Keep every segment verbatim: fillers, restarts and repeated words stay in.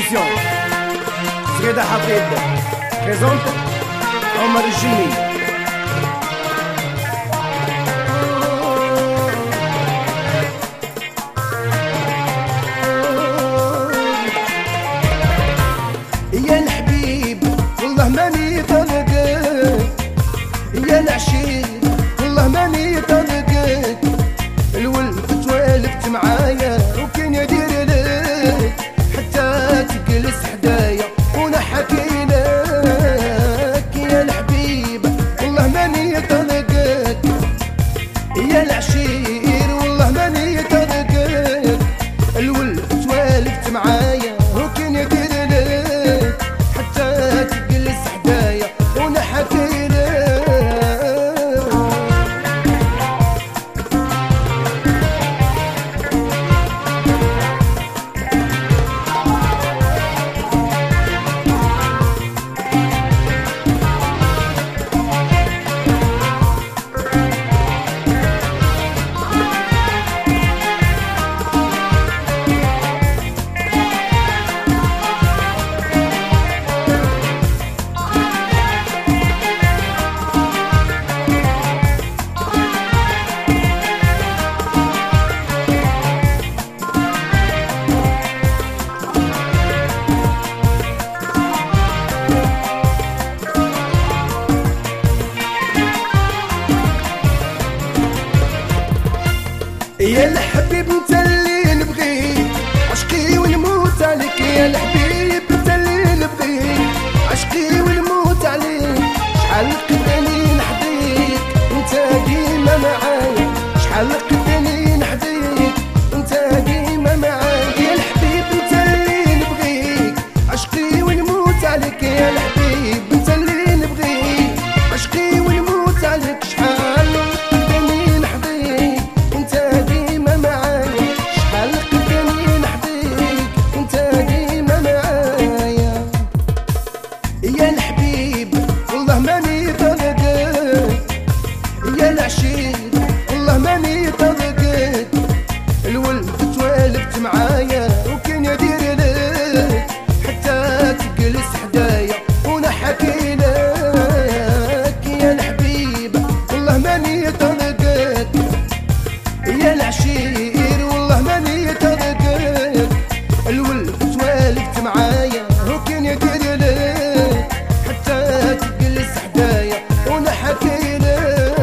Production. Zreda Hafid présente Omar Jimmy. يا الحبيب والله ماني طلقك، يا العشيق والله ماني طلقك، الولد توالفت معايا وكان يدير لك حتى تجلس حدايا ونحكي لك. يا الحبيب والله ماني طلقك، يا العشير والله ماني طلقك، الولد توالفت معايا وكان يدير لك حتى تجلس حدايا ونحكي لك. يا الحبيب انت اللي نبغيك عشقي ونموت عليك، يا الحبيب انت اللي نبغيك عشقي ونموت عليك، شحال قدني نحديك انت ديما معايا، شحال قدني نحديك انت ديما معايا. يا الحبيب انت اللي نبغيك عشقي ونموت عليك، يا الحبيب انت اللي نبغيك عشقي ونموت عليك، شحال قدني نحديك انت ديما معايا، شحال قدني نحديك انت ديما معايا. يا الحبيب والله ماني طلقك، يا العشيق والله ماني طلقك، الولد توالفت معايا وكان يدير لك حتى تجلس حدايا ونحكي لك. يا الحبيب والله ماني طلقك، يا العشير والله ماني طلقك، الولد توالفت معايا وكان يدير لك حتى تجلس حدايا ونحكي لك.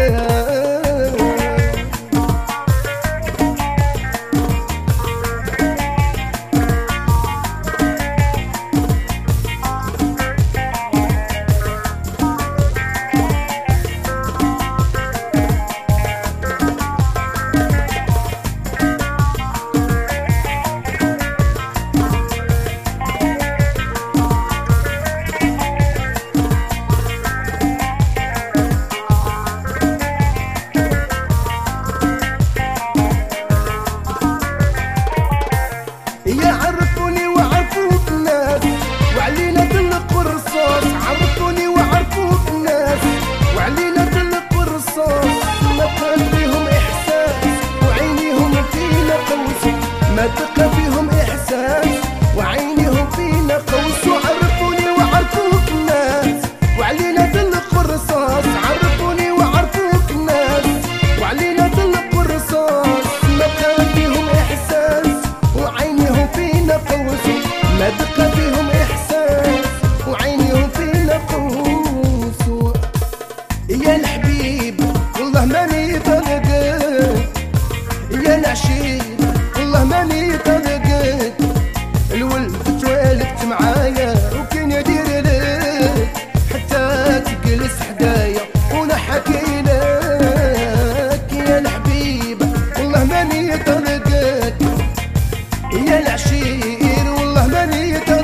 يا عرفوني وعرفوك الناس وعلينا طلقوا الرصاص، عرفوني وعرفوك الناس وعلينا طلقوا الرصاص، ما بقى فيهم احساس وعينيهم فينا قوس، ما بقى فيهم احساس وعينيهم فينا قوس. وعرفوني وعرفوك الناس وعلينا طلقوا الرصاص، عرفوني وعرفوك الناس وعلينا طلقوا الرصاص، ما بقى فيهم احساس وعينيهم فينا قوس، ما بقى فيهم احساس وعينيهم فينا قوس. يا الحبيب والله ماني طلقك، يا العشيق والله ماني طلقك، الولد توالفت معايا وكان يدير لك حتى تجلس حدايا ونحكي لك. يا الحبيب والله ماني طلقك، يا العشير والله ماني طلقك،